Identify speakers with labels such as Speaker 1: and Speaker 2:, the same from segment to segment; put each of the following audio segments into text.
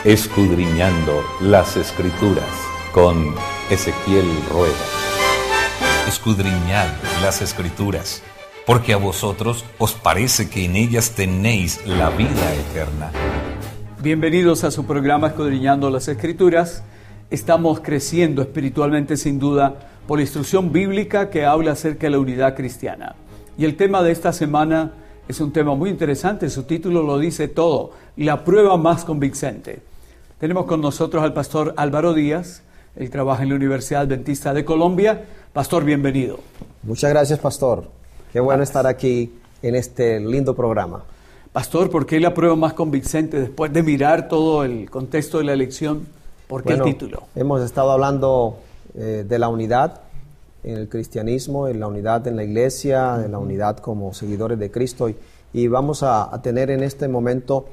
Speaker 1: Escudriñando las Escrituras con Ezequiel Rueda. Escudriñad las Escrituras, porque a vosotros os parece que en ellas tenéis la vida eterna.
Speaker 2: Bienvenidos a su programa Escudriñando las Escrituras. Estamos creciendo espiritualmente, sin duda, por la instrucción bíblica que habla acerca de la unidad cristiana. Y el tema de esta semana es un tema muy interesante. Su título lo dice todo: la prueba más convincente. Tenemos con nosotros al pastor Álvaro Díaz. Él trabaja en la Universidad Adventista de Colombia. Pastor, bienvenido.
Speaker 3: Muchas gracias, pastor. Qué bueno estar aquí en este lindo programa.
Speaker 2: Pastor, ¿por qué la prueba más convincente después de mirar todo el contexto de la elección? ¿Por qué el título?
Speaker 3: Hemos estado hablando de la unidad en el cristianismo, en la unidad en la iglesia, en la unidad como seguidores de Cristo. Y vamos a tener en este momento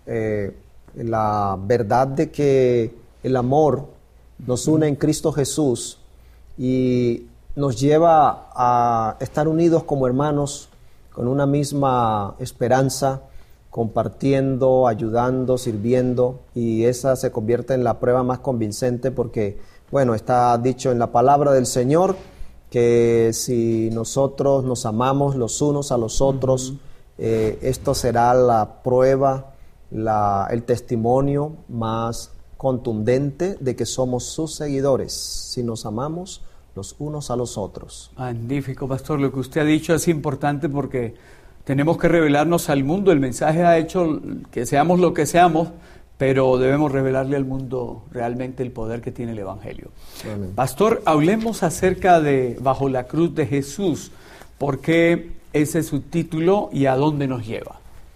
Speaker 3: la verdad de que el amor nos une en Cristo Jesús y nos lleva a estar unidos como hermanos con una misma esperanza, compartiendo, ayudando, sirviendo, y esa se convierte en la prueba más convincente porque, bueno, está dicho en la palabra del Señor que si nosotros nos amamos los unos a los otros, esto será la prueba, el testimonio más contundente de que somos sus seguidores, si nos amamos los unos a los otros.
Speaker 2: Magnífico, pastor. Lo que usted ha dicho es importante porque tenemos que revelarnos al mundo. El mensaje ha hecho que seamos lo que seamos, pero debemos revelarle al mundo realmente el poder que tiene el Evangelio. Amén. Pastor, hablemos acerca de Bajo la Cruz de Jesús. ¿Por qué ese es su título y a dónde nos lleva?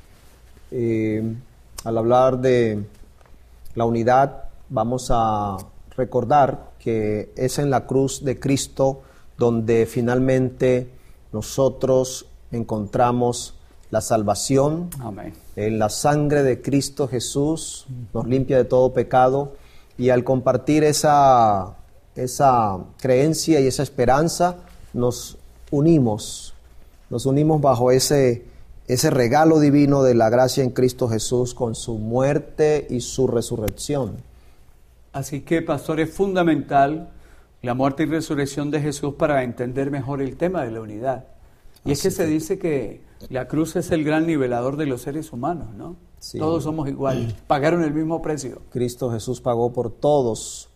Speaker 3: Al hablar de la unidad, vamos a recordar que es en la cruz de Cristo donde finalmente nosotros encontramos la salvación.
Speaker 2: Amén.
Speaker 3: En la sangre de Cristo Jesús nos limpia de todo pecado, y al compartir esa creencia y esa esperanza nos unimos bajo ese regalo divino de la gracia en Cristo Jesús con su muerte y su resurrección.
Speaker 2: Así que, pastor, es fundamental la muerte y resurrección de Jesús para entender mejor el tema de la unidad. Y es que se dice que la cruz es el gran nivelador de los seres humanos, ¿no? Sí. Todos somos iguales, pagaron el mismo precio.
Speaker 3: Cristo Jesús pagó por todos,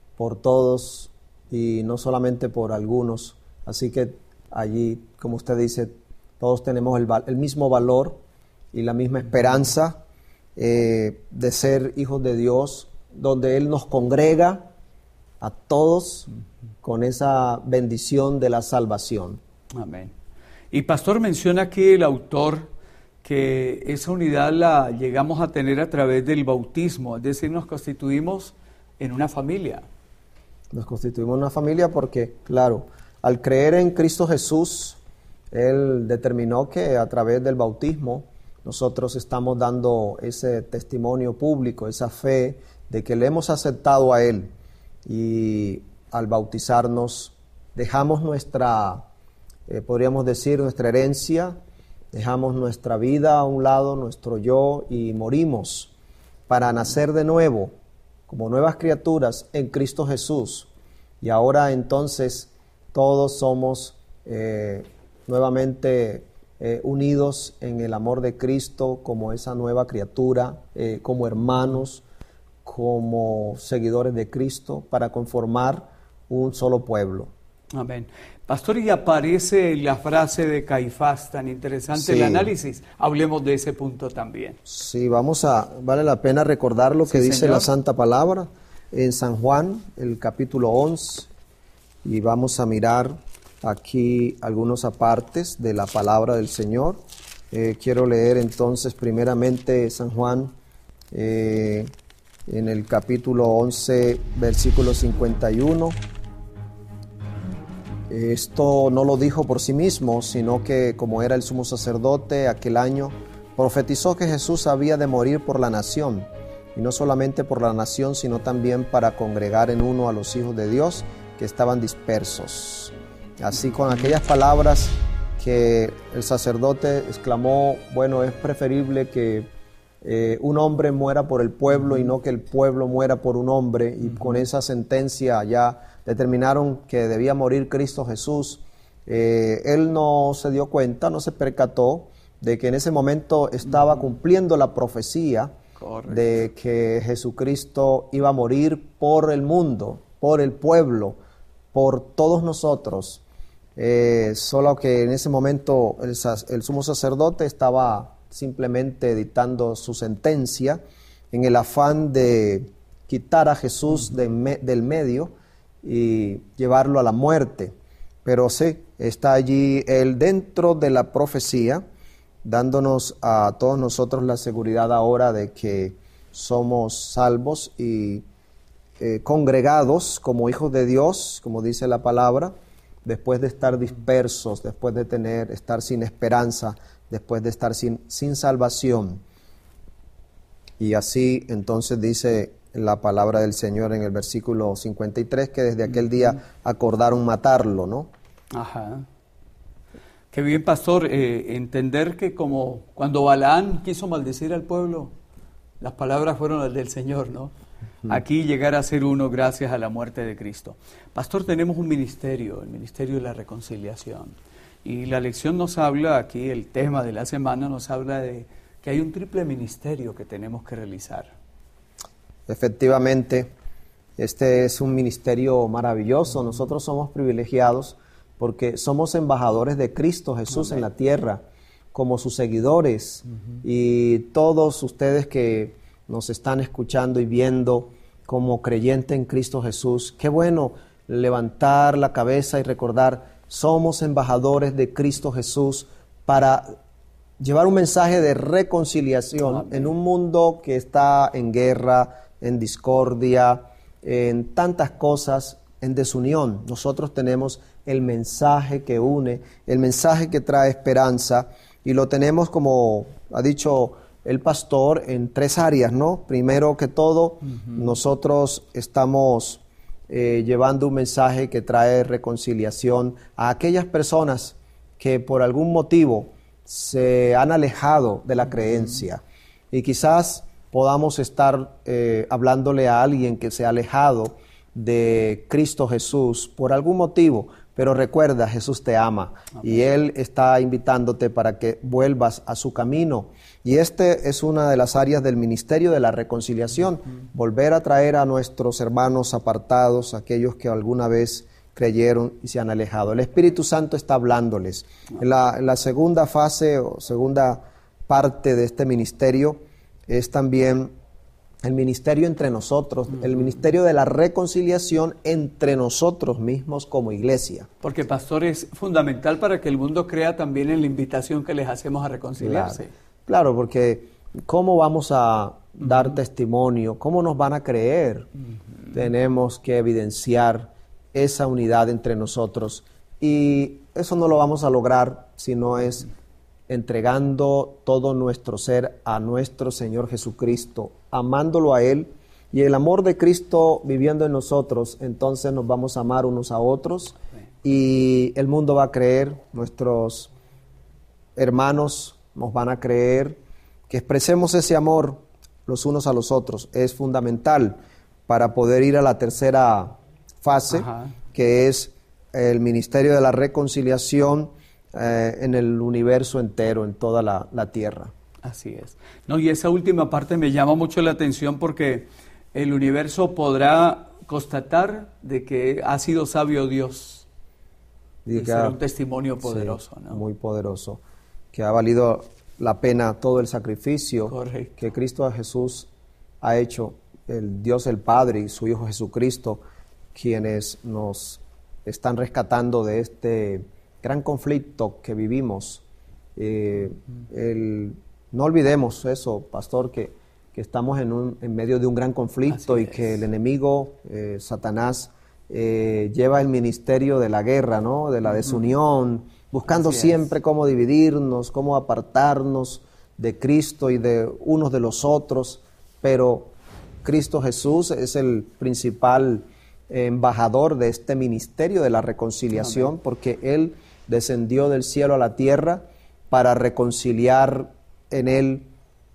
Speaker 3: y no solamente por algunos. Así que allí, como usted dice, todos tenemos el mismo valor y la misma esperanza de ser hijos de Dios, donde Él nos congrega a todos con esa bendición de la salvación.
Speaker 2: Amén. Y pastor, menciona aquí el autor que esa unidad la llegamos a tener a través del bautismo, es decir, nos constituimos en una familia.
Speaker 3: Nos constituimos en una familia porque, claro, al creer en Cristo Jesús, Él determinó que a través del bautismo nosotros estamos dando ese testimonio público, esa fe de que le hemos aceptado a Él, y al bautizarnos dejamos podríamos decir, nuestra herencia, dejamos nuestra vida a un lado, nuestro yo, y morimos para nacer de nuevo como nuevas criaturas en Cristo Jesús. Y ahora entonces todos somos nuevamente unidos en el amor de Cristo como esa nueva criatura, como hermanos, como seguidores de Cristo, para conformar un solo pueblo.
Speaker 2: Amén. Pastor, y aparece la frase de Caifás, tan interesante el análisis. Hablemos de ese punto también.
Speaker 3: Sí, vale la pena recordar lo que dice la Santa Palabra en San Juan, el capítulo 11, y vamos a mirar aquí algunos apartes de la palabra del Señor. Quiero leer entonces primeramente San Juan en el capítulo 11, versículo 51. Esto no lo dijo por sí mismo, sino que, como era el sumo sacerdote aquel año, profetizó que Jesús había de morir por la nación, y no solamente por la nación, sino también para congregar en uno a los hijos de Dios que estaban dispersos. Así, con aquellas palabras que el sacerdote exclamó, bueno, es preferible que un hombre muera por el pueblo y no que el pueblo muera por un hombre, y con esa sentencia ya determinaron que debía morir Cristo Jesús. Él no se dio cuenta, no se percató de que en ese momento estaba cumpliendo la profecía. Correcto. De que Jesucristo iba a morir por el mundo, por el pueblo, por todos nosotros. Solo que en ese momento el sumo sacerdote estaba simplemente dictando su sentencia en el afán de quitar a Jesús del medio y llevarlo a la muerte. Pero sí, está allí él dentro de la profecía, dándonos a todos nosotros la seguridad ahora de que somos salvos y congregados como hijos de Dios, como dice la palabra, después de estar dispersos, después de estar sin esperanza, después de estar sin salvación. Y así entonces dice la palabra del Señor en el versículo 53, que desde aquel día acordaron matarlo, ¿no?
Speaker 2: Ajá. Qué bien, pastor, entender que como cuando Balaán quiso maldecir al pueblo, las palabras fueron las del Señor, ¿no? Aquí llegar a ser uno gracias a la muerte de Cristo. Pastor, tenemos un ministerio, el ministerio de la reconciliación. Y la lección nos habla, aquí el tema de la semana nos habla de que hay un triple ministerio que tenemos que realizar.
Speaker 3: Efectivamente, este es un ministerio maravilloso. Nosotros somos privilegiados porque somos embajadores de Cristo Jesús en la tierra, como sus seguidores. Y todos ustedes que nos están escuchando y viendo como creyente en Cristo Jesús, qué bueno levantar la cabeza y recordar, somos embajadores de Cristo Jesús para llevar un mensaje de reconciliación en un mundo que está en guerra, en discordia, en tantas cosas, en desunión. Nosotros tenemos el mensaje que une, el mensaje que trae esperanza, y lo tenemos, como ha dicho el pastor, en tres áreas, ¿no? Primero que todo, nosotros estamos llevando un mensaje que trae reconciliación a aquellas personas que por algún motivo se han alejado de la creencia, y quizás podamos estar hablándole a alguien que se ha alejado de Cristo Jesús por algún motivo, pero recuerda, Jesús te ama. Amén. Y Él está invitándote para que vuelvas a su camino. Y este es una de las áreas del ministerio de la reconciliación, volver a traer a nuestros hermanos apartados, aquellos que alguna vez creyeron y se han alejado. El Espíritu Santo está hablándoles. En la segunda fase o segunda parte de este ministerio es también el ministerio entre nosotros, el ministerio de la reconciliación entre nosotros mismos como iglesia.
Speaker 2: Porque, pastor, es fundamental para que el mundo crea también en la invitación que les hacemos a reconciliarse.
Speaker 3: Claro, porque ¿cómo vamos a dar testimonio? ¿Cómo nos van a creer? Tenemos que evidenciar esa unidad entre nosotros, y eso no lo vamos a lograr si no es entregando todo nuestro ser a nuestro Señor Jesucristo, amándolo a Él, y el amor de Cristo viviendo en nosotros, entonces nos vamos a amar unos a otros, y el mundo va a creer, nuestros hermanos nos van a creer, que expresemos ese amor los unos a los otros. Es fundamental para poder ir a la tercera fase, que es el ministerio de la reconciliación en el universo entero, en toda la tierra.
Speaker 2: Así es. No, y esa última parte me llama mucho la atención, porque el universo podrá constatar de que ha sido sabio Dios. Y será un testimonio poderoso, sí, ¿no?
Speaker 3: Muy poderoso, que ha valido la pena todo el sacrificio.
Speaker 2: Correcto.
Speaker 3: Que Cristo Jesús ha hecho, el Dios el Padre y su Hijo Jesucristo, quienes nos están rescatando de este gran conflicto que vivimos. No olvidemos eso, pastor, que estamos en medio de un gran conflicto. Así y es. Que el enemigo, Satanás, lleva el ministerio de la guerra, ¿no? De la desunión, buscando siempre cómo dividirnos, cómo apartarnos de Cristo y de unos de los otros, pero Cristo Jesús es el principal embajador de este ministerio de la reconciliación. Amén. Porque Él descendió del cielo a la tierra para reconciliar en Él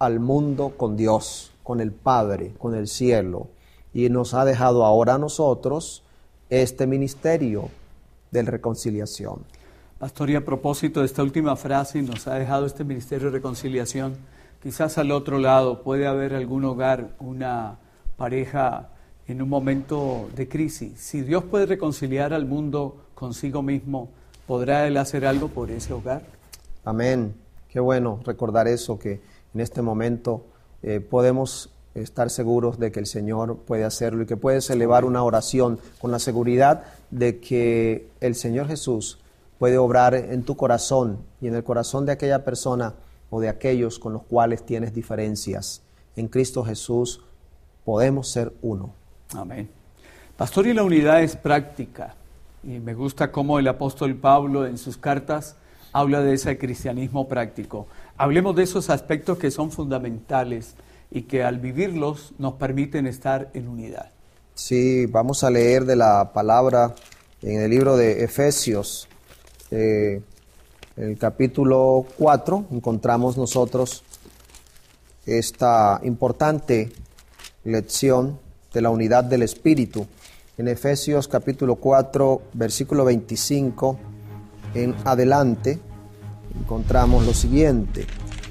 Speaker 3: al mundo con Dios, con el Padre, con el cielo, y nos ha dejado ahora a nosotros este ministerio de reconciliación.
Speaker 2: Pastor, y a propósito de esta última frase, nos ha dejado este ministerio de reconciliación, quizás al otro lado puede haber algún hogar, una pareja en un momento de crisis. Si Dios puede reconciliar al mundo consigo mismo, ¿podrá Él hacer algo por ese hogar?
Speaker 3: Amén. Qué bueno recordar eso, que en este momento podemos estar seguros de que el Señor puede hacerlo y que puedes elevar una oración con la seguridad de que el Señor Jesús puede obrar en tu corazón y en el corazón de aquella persona o de aquellos con los cuales tienes diferencias. En Cristo Jesús podemos ser uno.
Speaker 2: Amén. Pastor, y la unidad es práctica. Y me gusta cómo el apóstol Pablo en sus cartas habla de ese cristianismo práctico. Hablemos de esos aspectos que son fundamentales y que al vivirlos nos permiten estar en unidad.
Speaker 3: Sí, vamos a leer de la palabra en el libro de Efesios, en el capítulo 4, encontramos nosotros esta importante lección de la unidad del Espíritu. En Efesios capítulo 4, versículo 25 en adelante, encontramos lo siguiente: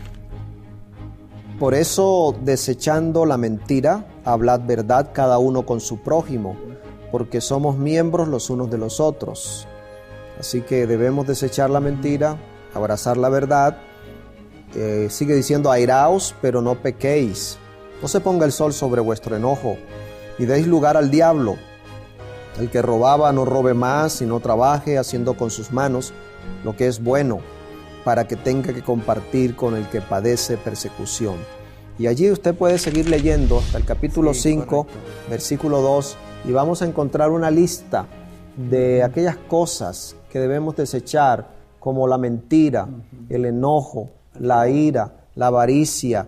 Speaker 3: por eso, desechando la mentira, hablad verdad cada uno con su prójimo, porque somos miembros los unos de los otros. Así que debemos desechar la mentira, abrazar la verdad. Sigue diciendo: airaos, pero no pequéis. No se ponga el sol sobre vuestro enojo, y deis lugar al diablo. El que robaba no robe más, sino trabaje haciendo con sus manos lo que es bueno, para que tenga que compartir con el que padece persecución. Y allí usted puede seguir leyendo hasta el capítulo 5, versículo 2, y vamos a encontrar una lista de aquellas cosas que debemos desechar, como la mentira, el enojo, la ira, la avaricia,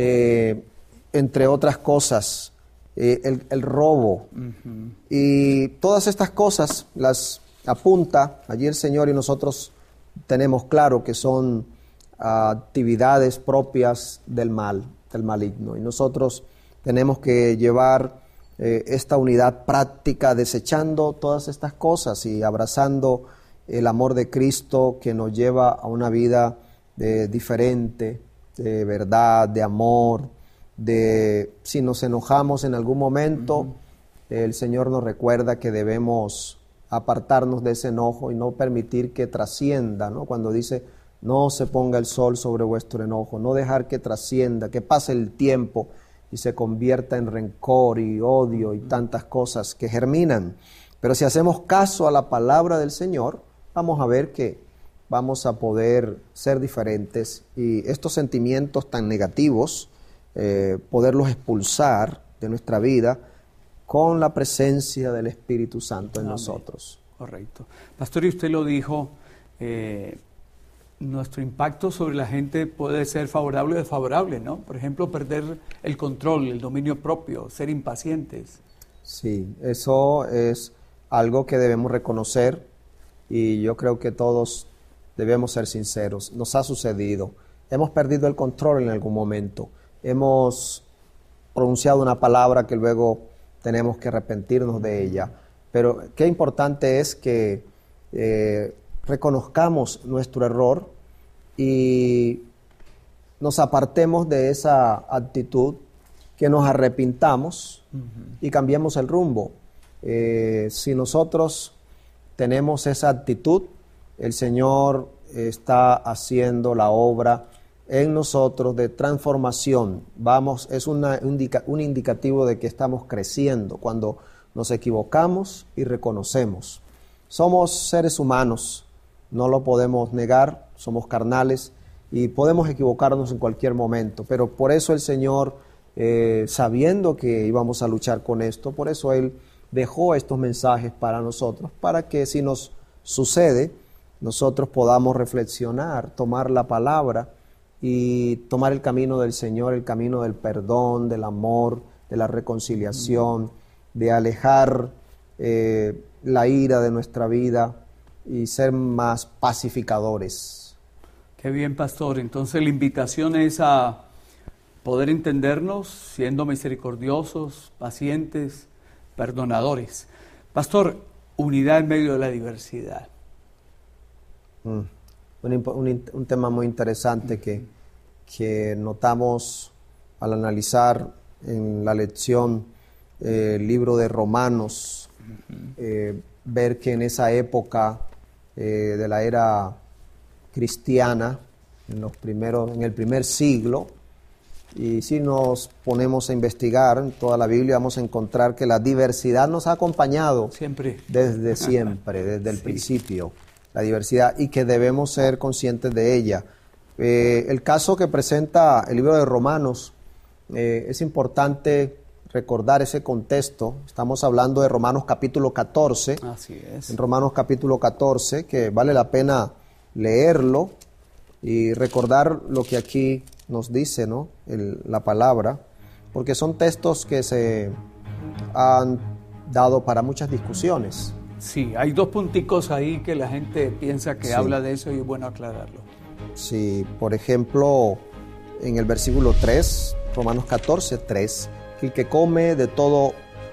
Speaker 3: entre otras cosas, el robo. Y todas estas cosas las apunta allí el Señor, y nosotros tenemos claro que son actividades propias del mal, del maligno. Y nosotros tenemos que llevar esta unidad práctica, desechando todas estas cosas y abrazando el amor de Cristo, que nos lleva a una vida diferente, de verdad, de amor, si nos enojamos en algún momento, el Señor nos recuerda que debemos apartarnos de ese enojo y no permitir que trascienda, ¿no? Cuando dice: no se ponga el sol sobre vuestro enojo, no dejar que trascienda, que pase el tiempo y se convierta en rencor y odio y tantas cosas que germinan. Pero si hacemos caso a la palabra del Señor, vamos a ver que vamos a poder ser diferentes, y estos sentimientos tan negativos, poderlos expulsar de nuestra vida con la presencia del Espíritu Santo en nosotros.
Speaker 2: Correcto. Pastor, y usted lo dijo, nuestro impacto sobre la gente puede ser favorable o desfavorable, ¿no? Por ejemplo, perder el control, el dominio propio, ser impacientes.
Speaker 3: Sí, eso es algo que debemos reconocer, y yo creo que todos debemos ser sinceros. Nos ha sucedido. Hemos perdido el control en algún momento. Hemos pronunciado una palabra que luego tenemos que arrepentirnos de ella. Pero qué importante es que reconozcamos nuestro error y nos apartemos de esa actitud, que nos arrepintamos y cambiemos el rumbo. Si nosotros tenemos esa actitud, el Señor está haciendo la obra en nosotros de transformación. Es un indicativo de que estamos creciendo cuando nos equivocamos y reconocemos. Somos seres humanos, no lo podemos negar, somos carnales y podemos equivocarnos en cualquier momento, pero por eso el Señor, sabiendo que íbamos a luchar con esto, por eso Él dejó estos mensajes para nosotros, para que si nos sucede, nosotros podamos reflexionar, tomar la palabra y tomar el camino del Señor, el camino del perdón, del amor, de la reconciliación, de alejar la ira de nuestra vida y ser más pacificadores.
Speaker 2: Qué bien, pastor. Entonces la invitación es a poder entendernos siendo misericordiosos, pacientes, perdonadores. Pastor, unidad en medio de la diversidad.
Speaker 3: Un tema muy interesante que notamos al analizar en la lección el libro de Romanos, ver que en esa época de la era cristiana, en el primer siglo, y si nos ponemos a investigar en toda la Biblia, vamos a encontrar que la diversidad nos ha acompañado
Speaker 2: siempre,
Speaker 3: desde siempre, desde el principio, la diversidad, y que debemos ser conscientes de ella. El caso que presenta el libro de Romanos, es importante recordar ese contexto. Estamos hablando de Romanos capítulo 14.
Speaker 2: Así es.
Speaker 3: En Romanos capítulo 14, que vale la pena leerlo y recordar lo que aquí nos dice, ¿no? La palabra, porque son textos que se han dado para muchas discusiones.
Speaker 2: Sí, hay dos punticos ahí que la gente piensa que habla de eso y es bueno aclararlo.
Speaker 3: Sí, por ejemplo, en el versículo 3, Romanos 14, 3, que el que come de todo,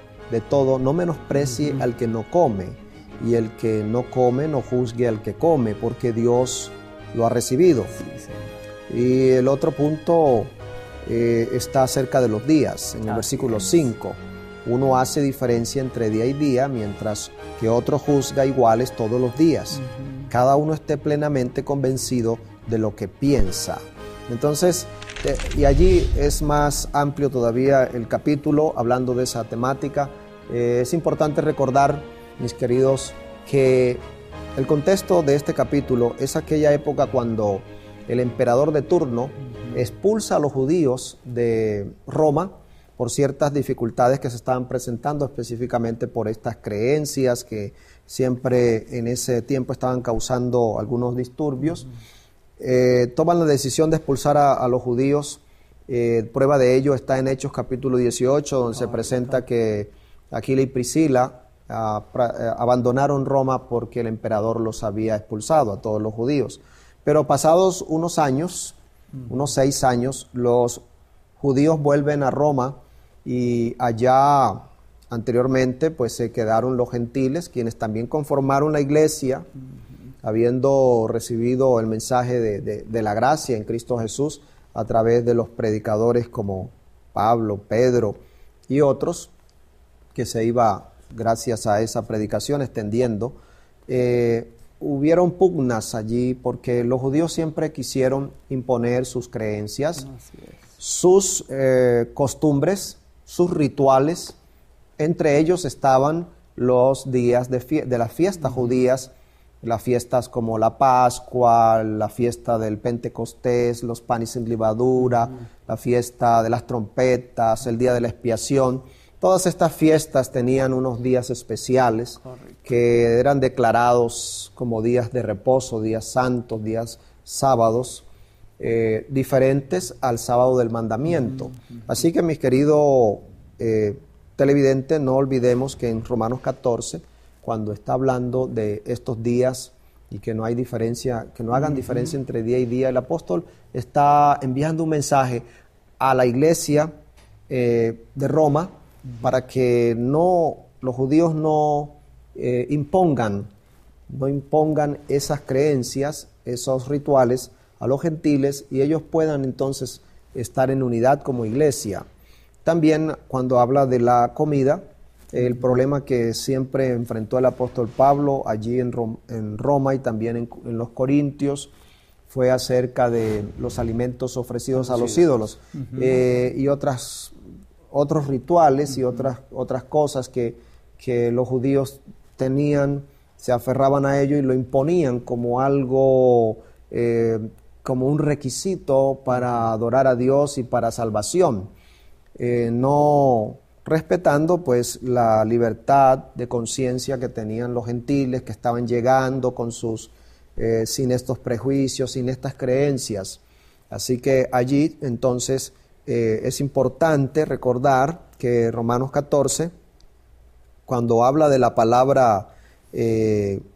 Speaker 3: no menosprecie al que no come, y el que no come no juzgue al que come, porque Dios lo ha recibido.
Speaker 2: Sí, sí.
Speaker 3: Y el otro punto está acerca de los días, en el versículo 5. Uno hace diferencia entre día y día, mientras que otro juzga iguales todos los días. Cada uno esté plenamente convencido de lo que piensa. Entonces, y allí es más amplio todavía el capítulo, hablando de esa temática. Es importante recordar, mis queridos, que el contexto de este capítulo es aquella época cuando el emperador de turno expulsa a los judíos de Roma por ciertas dificultades que se estaban presentando, específicamente por estas creencias que siempre en ese tiempo estaban causando algunos disturbios. Toman la decisión de expulsar a los judíos. Prueba de ello está en Hechos capítulo 18, donde se presenta que Aquila y Priscila abandonaron Roma porque el emperador los había expulsado a todos los judíos. Pero pasados unos años, unos 6 años, los judíos vuelven a Roma y allá anteriormente pues se quedaron los gentiles, quienes también conformaron la iglesia, habiendo recibido el mensaje de la gracia en Cristo Jesús a través de los predicadores como Pablo, Pedro y otros, que se iba, gracias a esa predicación, extendiendo. Hubieron pugnas allí porque los judíos siempre quisieron imponer sus creencias, sus costumbres, sus rituales. Entre ellos estaban los días de las fiestas judías, las fiestas como la Pascua, la fiesta del Pentecostés, los panes sin levadura, la fiesta de las trompetas, el día de la expiación. Todas estas fiestas tenían unos días especiales que eran declarados como días de reposo, días santos, días sábados, diferentes al sábado del mandamiento. Así que, mis queridos televidentes, no olvidemos que en Romanos 14, cuando está hablando de estos días y que no hay diferencia, que no hagan diferencia entre día y día, el apóstol está enviando un mensaje a la iglesia de Roma para que los judíos no impongan esas creencias, esos rituales a los gentiles, y ellos puedan entonces estar en unidad como iglesia. También cuando habla de la comida, el problema que siempre enfrentó el apóstol Pablo allí en Roma y también en los Corintios fue acerca de los alimentos ofrecidos a los ídolos y otros rituales y otras cosas que los judíos tenían, se aferraban a ello y lo imponían como algo, como un requisito para adorar a Dios y para salvación, no respetando pues la libertad de conciencia que tenían los gentiles que estaban llegando con sus sin estos prejuicios, sin estas creencias. Así que allí entonces es importante recordar que Romanos 14, cuando habla de la palabra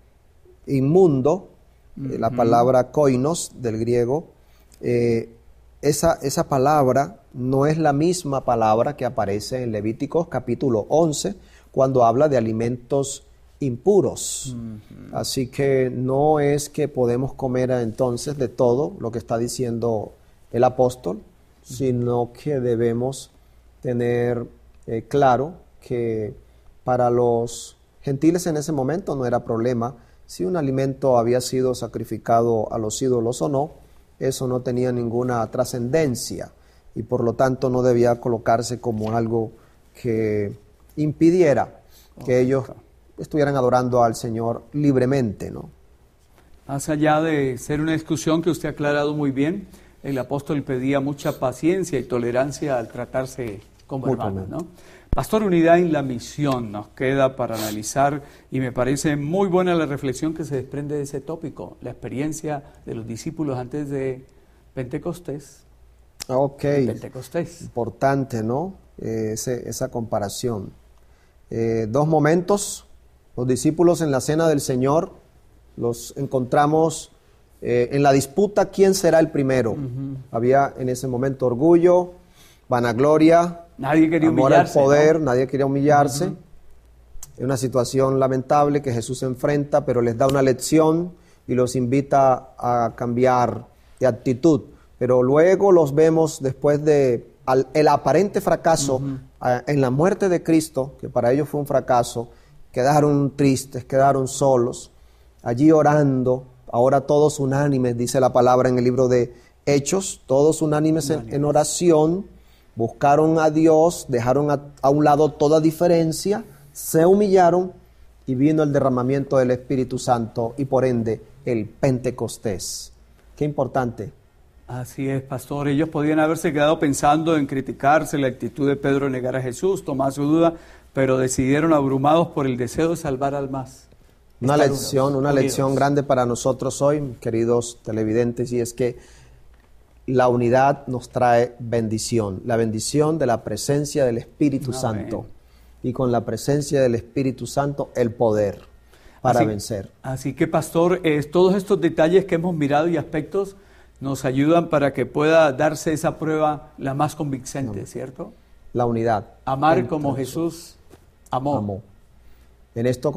Speaker 3: inmundo, la palabra koinos del griego, esa palabra no es la misma palabra que aparece en Levíticos capítulo 11, cuando habla de alimentos impuros. Así que no es que podemos comer entonces de todo lo que está diciendo el apóstol, sino que debemos tener claro que para los gentiles en ese momento no era problema si un alimento había sido sacrificado a los ídolos o no. Eso no tenía ninguna trascendencia y por lo tanto no debía colocarse como algo que impidiera que ellos estuvieran adorando al Señor libremente, ¿no?
Speaker 2: Más allá de ser una discusión que usted ha aclarado muy bien, el apóstol pedía mucha paciencia y tolerancia al tratarse como hermanos, ¿no? Pastor, unidad en la misión nos queda para analizar y me parece muy buena la reflexión que se desprende de ese tópico, la experiencia de los discípulos antes de Pentecostés.
Speaker 3: Ok,
Speaker 2: Pentecostés.
Speaker 3: Importante, ¿no? Esa comparación. Dos momentos, los discípulos en la cena del Señor, los encontramos en la disputa quién será el primero. Había en ese momento orgullo, vanagloria,
Speaker 2: nadie quería
Speaker 3: amor
Speaker 2: humillarse,
Speaker 3: al poder,
Speaker 2: ¿no?
Speaker 3: Nadie quería humillarse. Es una situación lamentable que Jesús enfrenta, pero les da una lección y los invita a cambiar de actitud. Pero luego los vemos después de el aparente fracaso en la muerte de Cristo, que para ellos fue un fracaso, quedaron tristes, quedaron solos, allí orando, ahora todos unánimes, dice la palabra en el libro de Hechos, todos unánimes en oración, buscaron a Dios, dejaron a un lado toda diferencia, se humillaron y vino el derramamiento del Espíritu Santo y por ende el Pentecostés. Qué importante.
Speaker 2: Así es, pastor. Ellos podían haberse quedado pensando en criticarse la actitud de Pedro en negar a Jesús, tomar su duda, pero decidieron abrumados por el deseo de salvar almas.
Speaker 3: Una lección grande para nosotros hoy, queridos televidentes, y es que la unidad nos trae bendición, la bendición de la presencia del Espíritu Santo. Y con la presencia del Espíritu Santo, el poder para vencer.
Speaker 2: Así que, pastor, todos estos detalles que hemos mirado y aspectos nos ayudan para que pueda darse esa prueba la más convincente, ¿cierto?
Speaker 3: La unidad.
Speaker 2: Amar como Jesús amó.
Speaker 3: En esto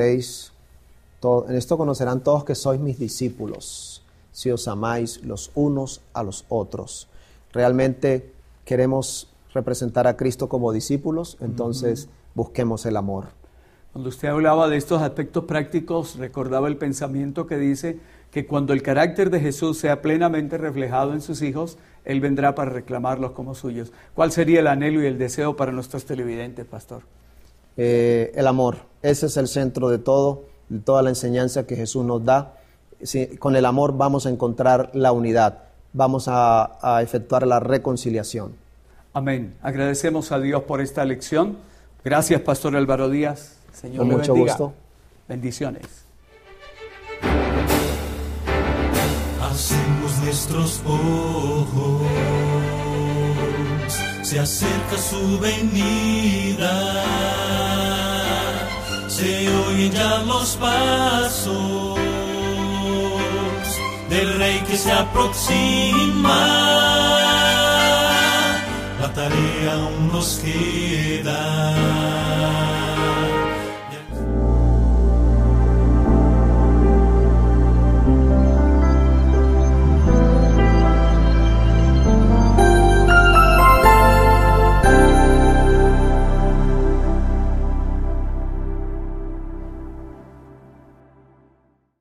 Speaker 3: conocerán todos que sois mis discípulos, si os amáis los unos a los otros. Realmente queremos representar a Cristo como discípulos, entonces busquemos el amor.
Speaker 2: Cuando usted hablaba de estos aspectos prácticos, recordaba el pensamiento que dice que cuando el carácter de Jesús sea plenamente reflejado en sus hijos, Él vendrá para reclamarlos como suyos. ¿Cuál sería el anhelo y el deseo para nuestros televidentes, pastor?
Speaker 3: El amor, ese es el centro de todo, de toda la enseñanza que Jesús nos da. Con el amor vamos a encontrar la unidad, vamos a efectuar la reconciliación. Amén.
Speaker 2: Agradecemos a Dios por esta lección. Gracias, Pastor Álvaro Díaz. Señor,
Speaker 3: con mucho
Speaker 2: bendiga.
Speaker 3: Gusto.
Speaker 2: Bendiciones.
Speaker 4: Hacemos nuestros ojos, se acerca su venida, se oyen ya los pasos del Rey que se aproxima. La tarea aún nos queda,